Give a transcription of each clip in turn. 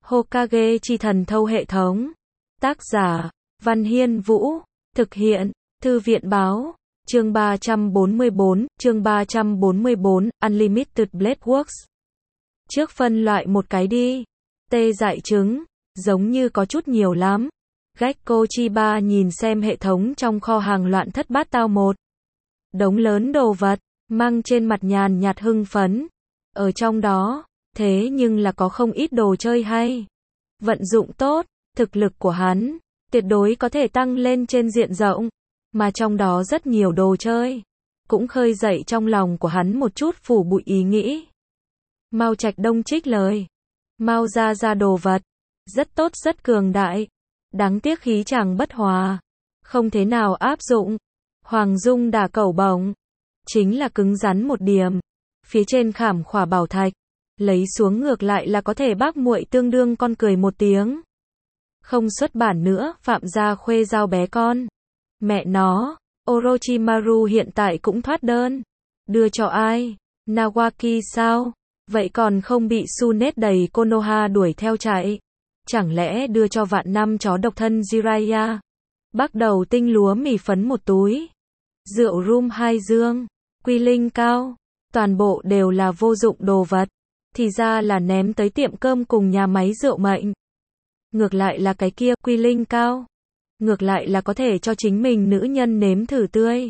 Hokage chi thần thâu hệ thống. Tác giả, Văn Hiên Vũ. Thực hiện, Thư viện báo. Chương 344, Unlimited Blade Works. Trước phân loại một cái đi. Tê dại trứng, giống như có chút nhiều lắm. Gekko Chiba nhìn xem hệ thống trong kho hàng loạn thất bát tao một đống lớn đồ vật, mang trên mặt nhàn nhạt hưng phấn. Ở trong đó, thế nhưng là có không ít đồ chơi hay. Vận dụng tốt, thực lực của hắn, tuyệt đối có thể tăng lên trên diện rộng. Mà trong đó rất nhiều đồ chơi, cũng khơi dậy trong lòng của hắn một chút phủ bụi ý nghĩ. Mao Trạch Đông trích lời. Mao ra đồ vật, rất tốt rất cường đại. Đáng tiếc khí chàng bất hòa, không thế nào áp dụng. Hoàng Dung đả cẩu bổng, chính là cứng rắn một điểm. Phía trên khảm khỏa bảo thạch, lấy xuống ngược lại là có thể bác muội tương đương con cười một tiếng. Không xuất bản nữa, Phạm gia khuê giao bé con. Mẹ nó, Orochimaru hiện tại cũng thoát đơn. Đưa cho ai? Nawaki sao? Vậy còn không bị Tsunade đầy Konoha đuổi theo chạy? Chẳng lẽ đưa cho vạn năm chó độc thân Jiraiya? Bắt đầu tinh lúa mì phấn một túi. Rượu rum 2 dương. Quy linh cao. Toàn bộ đều là vô dụng đồ vật. Thì ra là ném tới tiệm cơm cùng nhà máy rượu mệnh. Ngược lại là cái kia, quy linh cao. Ngược lại là có thể cho chính mình nữ nhân nếm thử tươi.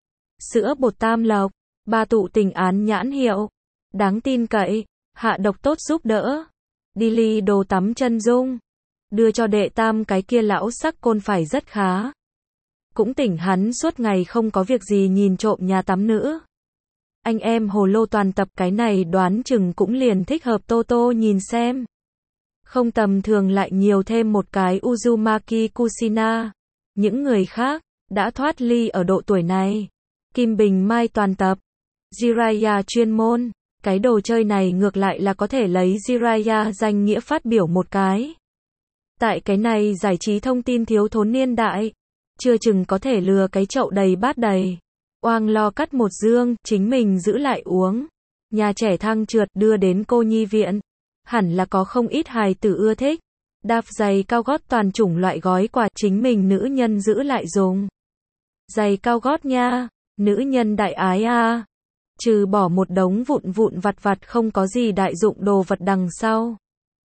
Sữa bột tam lộc, ba tụ tình án nhãn hiệu. Đáng tin cậy, hạ độc tốt giúp đỡ. Đi ly đồ tắm chân dung. Đưa cho đệ tam cái kia lão sắc côn phải rất khá. Cũng tỉnh hắn suốt ngày không có việc gì nhìn trộm nhà tắm nữ. Anh em hồ lô toàn tập cái này đoán chừng cũng liền thích hợp Tô Tô nhìn xem. Không tầm thường lại nhiều thêm một cái Uzumaki Kushina. Những người khác, đã thoát ly ở độ tuổi này. Kim Bình Mai toàn tập. Jiraiya chuyên môn. Cái đồ chơi này ngược lại là có thể lấy Jiraiya danh nghĩa phát biểu một cái. Tại cái này giải trí thông tin thiếu thốn niên đại. Chưa chừng có thể lừa cái chậu đầy bát đầy. Oang lo cắt một dương, chính mình giữ lại uống. Nhà trẻ thăng trượt đưa đến cô nhi viện. Hẳn là có không ít hài tử ưa thích. Đạp giày cao gót toàn chủng loại gói quà chính mình nữ nhân giữ lại dùng. Giày cao gót nha, nữ nhân đại ái a. Trừ bỏ một đống vụn vặt không có gì đại dụng đồ vật đằng sau.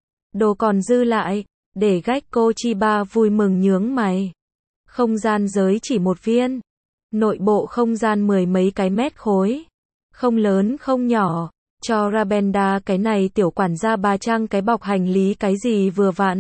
Đồ còn dư lại, để Gekko Chiba vui mừng nhướng mày. Không gian giới chỉ một viên. Nội bộ không gian 10 mấy cái mét khối. Không lớn không nhỏ. Cho Rabenda cái này tiểu quản gia bà trang cái bọc hành lý cái gì vừa vặn.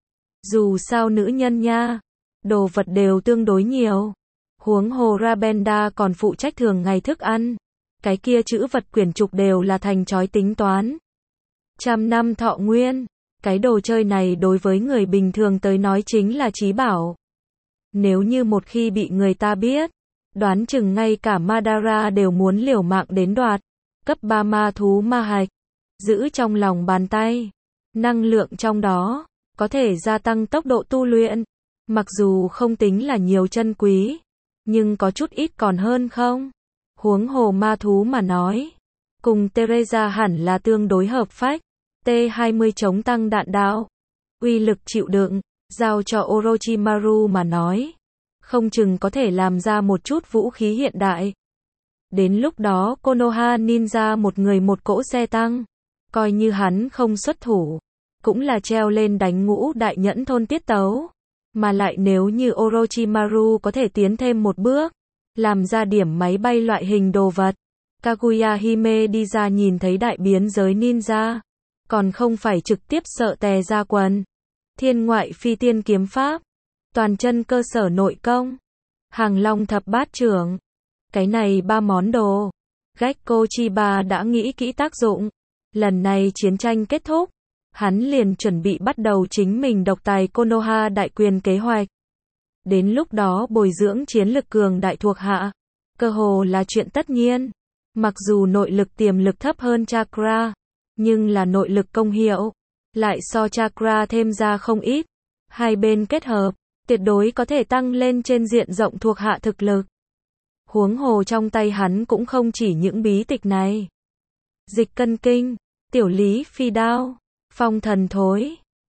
Dù sao nữ nhân nha. Đồ vật đều tương đối nhiều. Huống hồ Rabenda còn phụ trách thường ngày thức ăn. Cái kia chữ vật quyển trục đều là thành chói tính toán. 100 năm thọ nguyên. Cái đồ chơi này đối với người bình thường tới nói chính là trí bảo. Nếu như một khi bị người ta biết, đoán chừng ngay cả Madara đều muốn liều mạng đến đoạt. Cấp 3 ma thú ma hạch. Giữ trong lòng bàn tay. Năng lượng trong đó, có thể gia tăng tốc độ tu luyện. Mặc dù không tính là nhiều chân quý, nhưng có chút ít còn hơn không? Huống hồ ma thú mà nói. Cùng Teresa hẳn là tương đối hợp phách. T20 chống tăng đạn đạo. Uy lực chịu đựng, giao cho Orochimaru mà nói. Không chừng có thể làm ra một chút vũ khí hiện đại. Đến lúc đó Konoha Ninja một người một cỗ xe tăng. Coi như hắn không xuất thủ. Cũng là treo lên đánh ngũ đại nhẫn thôn tiết tấu. Mà lại nếu như Orochimaru có thể tiến thêm một bước. Làm ra điểm máy bay loại hình đồ vật. Kaguya Hime đi ra nhìn thấy đại biến giới ninja. Còn không phải trực tiếp sợ tè ra quần. Thiên ngoại phi tiên kiếm pháp. Toàn chân cơ sở nội công. Hàng long thập bát trưởng. Cái này 3 món đồ. Gekko Chiba đã nghĩ kỹ tác dụng. Lần này chiến tranh kết thúc. Hắn liền chuẩn bị bắt đầu chính mình độc tài Konoha đại quyền kế hoạch. Đến lúc đó bồi dưỡng chiến lực cường đại thuộc hạ. Cơ hồ là chuyện tất nhiên. Mặc dù nội lực tiềm lực thấp hơn chakra. Nhưng là nội lực công hiệu. Lại so chakra thêm ra không ít. Hai bên kết hợp. Tuyệt đối có thể tăng lên trên diện rộng thuộc hạ thực lực. Huống hồ trong tay hắn cũng không chỉ những bí tịch này. Dịch cân kinh. Tiểu lý phi đao. Phong thần thối.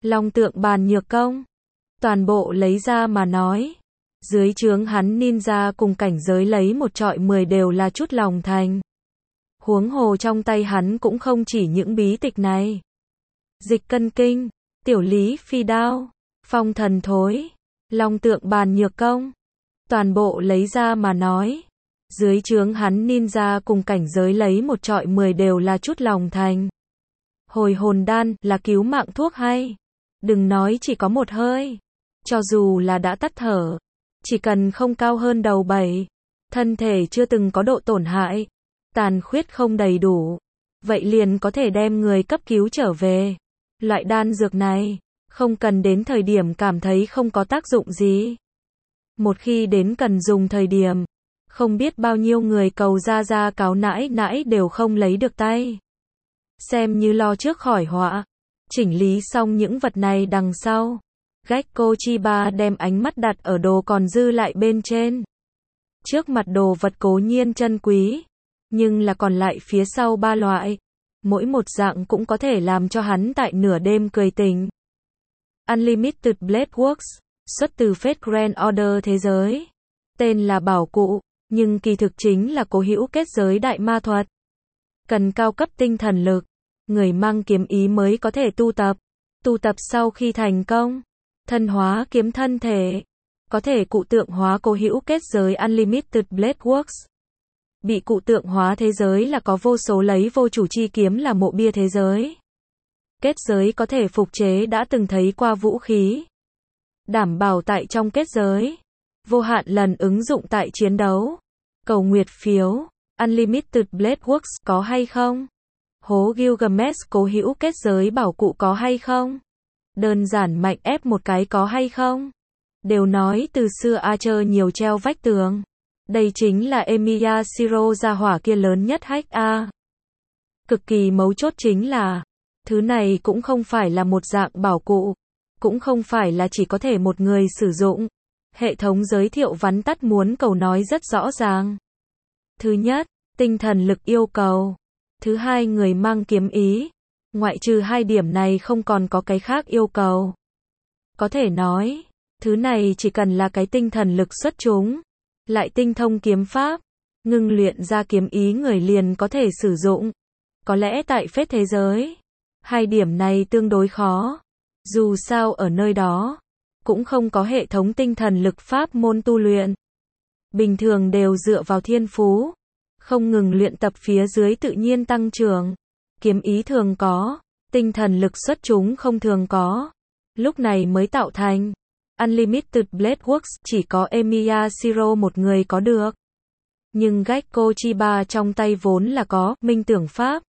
Long tượng bàn nhược công. Toàn bộ lấy ra mà nói. Dưới trướng hắn ninja cùng cảnh giới lấy một trọi 10 đều là chút lòng thành. Huống hồ trong tay hắn cũng không chỉ những bí tịch này. Dịch cân kinh, tiểu lý phi đao, phong thần thối, long tượng bàn nhược công. Toàn bộ lấy ra mà nói. Dưới trướng hắn ninja cùng cảnh giới lấy một trọi 10 đều là chút lòng thành. Hồi hồn đan là cứu mạng thuốc hay. Đừng nói chỉ có một hơi. Cho dù là đã tắt thở. Chỉ cần không cao hơn đầu 7. Thân thể chưa từng có độ tổn hại. Tàn khuyết không đầy đủ. Vậy liền có thể đem người cấp cứu trở về. Loại đan dược này. Không cần đến thời điểm cảm thấy không có tác dụng gì. Một khi đến cần dùng thời điểm. Không biết bao nhiêu người cầu ra cáo nãi nãi đều không lấy được tay. Xem như lo trước khỏi họa. Chỉnh lý xong những vật này đằng sau. Gekko Chiba đem ánh mắt đặt ở đồ còn dư lại bên trên. Trước mặt đồ vật cố nhiên chân quý. Nhưng là còn lại phía sau 3 loại. Mỗi một dạng cũng có thể làm cho hắn tại nửa đêm cười tỉnh. Unlimited Blade Works. Xuất từ Fate Grand Order thế giới. Tên là bảo cụ. Nhưng kỳ thực chính là cố hữu kết giới đại ma thuật. Cần cao cấp tinh thần lực. Người mang kiếm ý mới có thể tu tập. Tu tập sau khi thành công. Thân hóa kiếm thân thể. Có thể cụ tượng hóa cố hữu kết giới Unlimited Blade Works. Bị cụ tượng hóa thế giới là có vô số lấy vô chủ chi kiếm là mộ bia thế giới. Kết giới có thể phục chế đã từng thấy qua vũ khí. Đảm bảo tại trong kết giới. Vô hạn lần ứng dụng tại chiến đấu. Cầu nguyệt phiếu. Unlimited Blade Works có hay không? Hố Gilgamesh cố hữu kết giới bảo cụ có hay không? Đơn giản mạnh ép một cái có hay không? Đều nói từ xưa Archer nhiều treo vách tường. Đây chính là Emiya Shiro gia hỏa kia lớn nhất hack A. Cực kỳ mấu chốt chính là, thứ này cũng không phải là một dạng bảo cụ, cũng không phải là chỉ có thể một người sử dụng. Hệ thống giới thiệu vắn tắt muốn cầu nói rất rõ ràng. Thứ nhất, tinh thần lực yêu cầu. Thứ hai, người mang kiếm ý. Ngoại trừ 2 điểm này không còn có cái khác yêu cầu. Có thể nói, thứ này chỉ cần là cái tinh thần lực xuất chúng, lại tinh thông kiếm pháp, ngưng luyện ra kiếm ý người liền có thể sử dụng. Có lẽ tại phết thế giới, 2 điểm này tương đối khó. Dù sao ở nơi đó, cũng không có hệ thống tinh thần lực pháp môn tu luyện. Bình thường đều dựa vào thiên phú, không ngừng luyện tập phía dưới tự nhiên tăng trưởng. Kiếm ý thường có, tinh thần lực xuất chúng không thường có. Lúc này mới tạo thành Unlimited Blade Works chỉ có Emiya Shiro một người có được. Nhưng Gekko Chiba trong tay vốn là có minh tưởng pháp.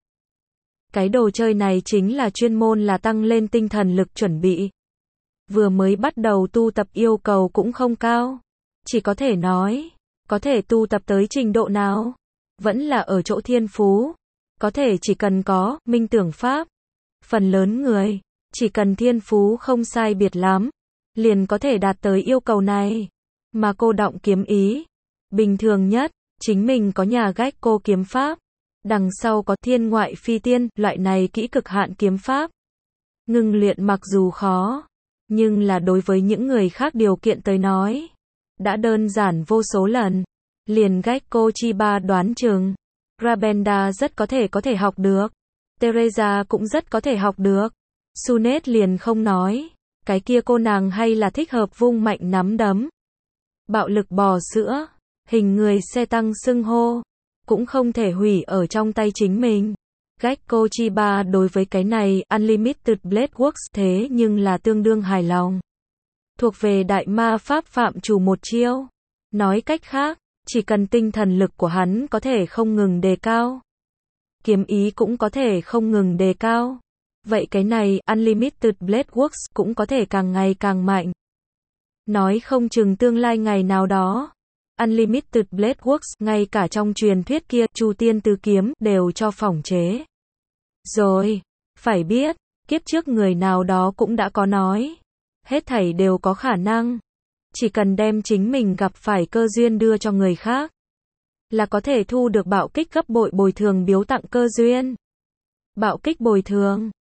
Cái đồ chơi này chính là chuyên môn là tăng lên tinh thần lực chuẩn bị. Vừa mới bắt đầu tu tập yêu cầu cũng không cao. Chỉ có thể nói, có thể tu tập tới trình độ nào? Vẫn là ở chỗ thiên phú. Có thể chỉ cần có minh tưởng pháp. Phần lớn người, chỉ cần thiên phú không sai biệt lắm, liền có thể đạt tới yêu cầu này. Mà cô đọng kiếm ý, bình thường nhất, chính mình có nhà Gekko kiếm pháp. Đằng sau có thiên ngoại phi tiên, loại này kỹ cực hạn kiếm pháp. Ngưng luyện mặc dù khó, nhưng là đối với những người khác điều kiện tới nói, đã đơn giản vô số lần. Liền Gekko Chiba đoán chừng, Rabenda rất có thể học được. Teresa cũng rất có thể học được. Sunet liền không nói. Cái kia cô nàng hay là thích hợp vung mạnh nắm đấm. Bạo lực bò sữa. Hình người xe tăng xưng hô. Cũng không thể hủy ở trong tay chính mình. Gekko Chiba đối với cái này Unlimited Blade Works thế nhưng là tương đương hài lòng. Thuộc về đại ma pháp phạm chủ một chiêu. Nói cách khác, chỉ cần tinh thần lực của hắn có thể không ngừng đề cao. Kiếm ý cũng có thể không ngừng đề cao. Vậy cái này Unlimited Blade Works cũng có thể càng ngày càng mạnh. Nói không chừng tương lai ngày nào đó, Unlimited Blade Works ngay cả trong truyền thuyết kia Chu Tiên Tứ Kiếm đều cho phỏng chế. Rồi, phải biết, kiếp trước người nào đó cũng đã có nói. Hết thảy đều có khả năng. Chỉ cần đem chính mình gặp phải cơ duyên đưa cho người khác, là có thể thu được bạo kích gấp bội bồi thường biếu tặng cơ duyên. Bạo kích bồi thường,